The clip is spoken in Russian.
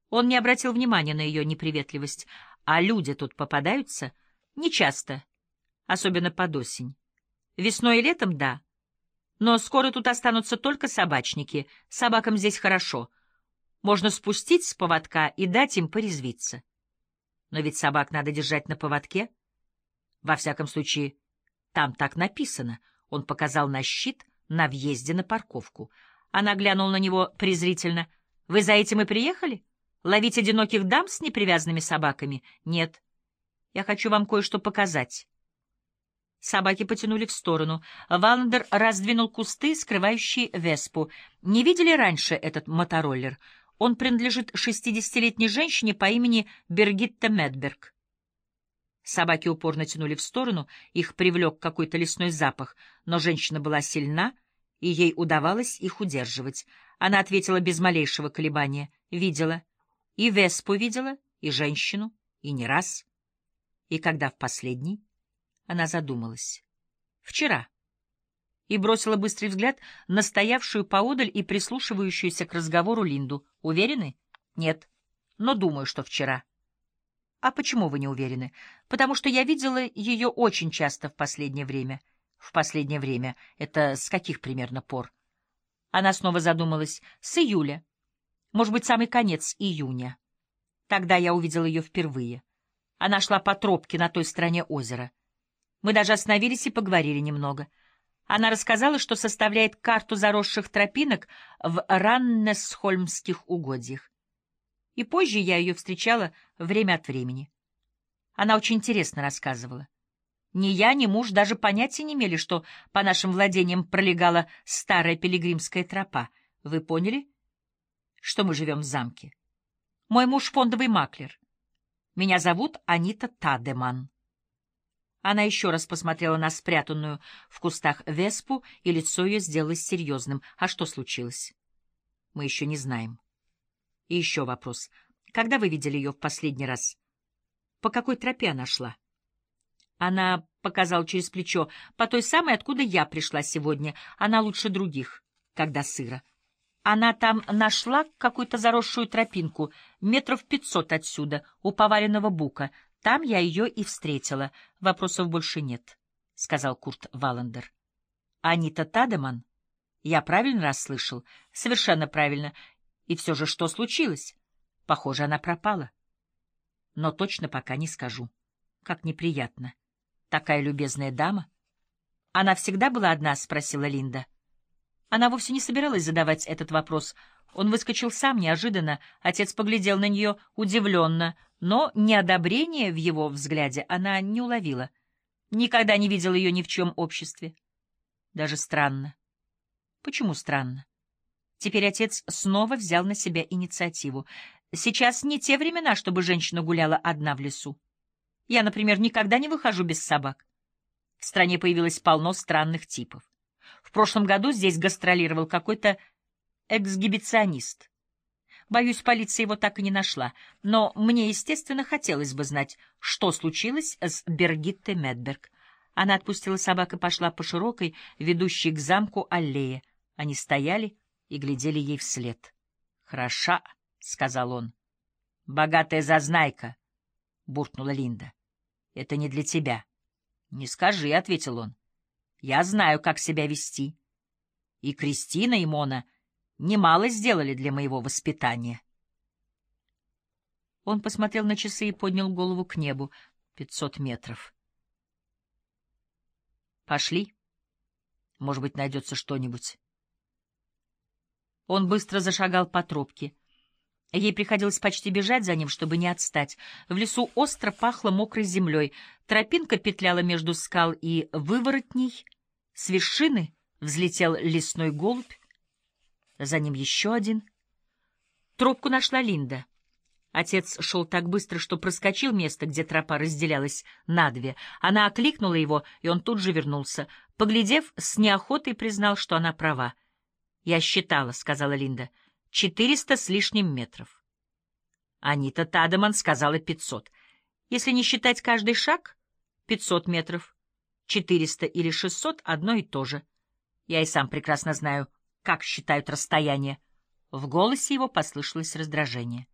Он не обратил внимания на ее неприветливость. А люди тут попадаются? Нечасто, особенно под осень. Весной и летом — да. Но скоро тут останутся только собачники. Собакам здесь хорошо. Можно спустить с поводка и дать им порезвиться. Но ведь собак надо держать на поводке. Во всяком случае, там так написано. Он показал на щит на въезде на парковку. Она глянула на него презрительно. «Вы за этим и приехали? Ловить одиноких дам с непривязанными собаками? Нет. Я хочу вам кое-что показать». Собаки потянули в сторону. Валандер раздвинул кусты, скрывающие веспу. Не видели раньше этот мотороллер? Он принадлежит 60-летней женщине по имени Бергитта Медберг. Собаки упорно тянули в сторону, их привлек какой-то лесной запах, но женщина была сильна, и ей удавалось их удерживать. Она ответила без малейшего колебания. Видела. И веспу видела, и женщину, и не раз. И когда в последний? Она задумалась. Вчера. И бросила быстрый взгляд на стоявшую поодаль и прислушивающуюся к разговору Линду. Уверены? Нет. Но думаю, что вчера. А почему вы не уверены? Потому что я видела ее очень часто в последнее время. В последнее время. Это с каких примерно пор? Она снова задумалась. С июля. Может быть, самый конец июня. Тогда я увидела ее впервые. Она шла по тропке на той стороне озера. Мы даже остановились и поговорили немного. Она рассказала, что составляет карту заросших тропинок в Раннесхольмских угодьях. И позже я ее встречала время от времени. Она очень интересно рассказывала. Ни я, ни муж даже понятия не имели, что по нашим владениям пролегала старая пилигримская тропа. Вы поняли, что мы живем в замке? Мой муж — фондовый маклер. Меня зовут Анита Тадеман. Она еще раз посмотрела на спрятанную в кустах веспу, и лицо ее сделалось серьезным. А что случилось? Мы еще не знаем. И еще вопрос. Когда вы видели ее в последний раз? По какой тропе она шла? Она показала через плечо. По той самой, откуда я пришла сегодня. Она лучше других, когда сыро. Она там нашла какую-то заросшую тропинку, 500 метров отсюда, у поваленного бука. Там я ее и встретила. Вопросов больше нет, — сказал Курт Валандер. Анита Тадеман? Я правильно расслышал? Совершенно правильно. И все же что случилось? Похоже, она пропала. Но точно пока не скажу. Как неприятно. Такая любезная дама. Она всегда была одна, — спросила Линда. Она вовсе не собиралась задавать этот вопрос. Он выскочил сам неожиданно. Отец поглядел на нее удивленно, но неодобрения в его взгляде она не уловила. Никогда не видела ее ни в чьем обществе. Даже странно. Почему странно? Теперь отец снова взял на себя инициативу. Сейчас не те времена, чтобы женщина гуляла одна в лесу. Я, например, никогда не выхожу без собак. В стране появилось полно странных типов. В прошлом году здесь гастролировал какой-то эксгибиционист. Боюсь, полиция его так и не нашла. Но мне, естественно, хотелось бы знать, что случилось с Бергиттой Медберг. Она отпустила собак и пошла по широкой, ведущей к замку аллее. Они стояли и глядели ей вслед. «Хороша», — сказал он. «Богатая зазнайка», — буркнула Линда. «Это не для тебя». «Не скажи», — ответил он. «Я знаю, как себя вести. И Кристина, и Мона немало сделали для моего воспитания». Он посмотрел на часы и поднял голову к небу. 500 метров. «Пошли. Может быть, найдется что-нибудь». Он быстро зашагал по тропке. Ей приходилось почти бежать за ним, чтобы не отстать. В лесу остро пахло мокрой землей. Тропинка петляла между скал и выворотней. С вершины взлетел лесной голубь. За ним еще один. Тропку нашла Линда. Отец шел так быстро, что проскочил место, где тропа разделялась надве. Она окликнула его, и он тут же вернулся. Поглядев, с неохотой признал, что она права. «Я считала», — сказала Линда, — 400 с лишним метров. Анита Тадеман сказала 500. Если не считать каждый шаг, 500 метров. 400 или 600 — одно и то же. Я и сам прекрасно знаю, как считают расстояние. В голосе его послышалось раздражение.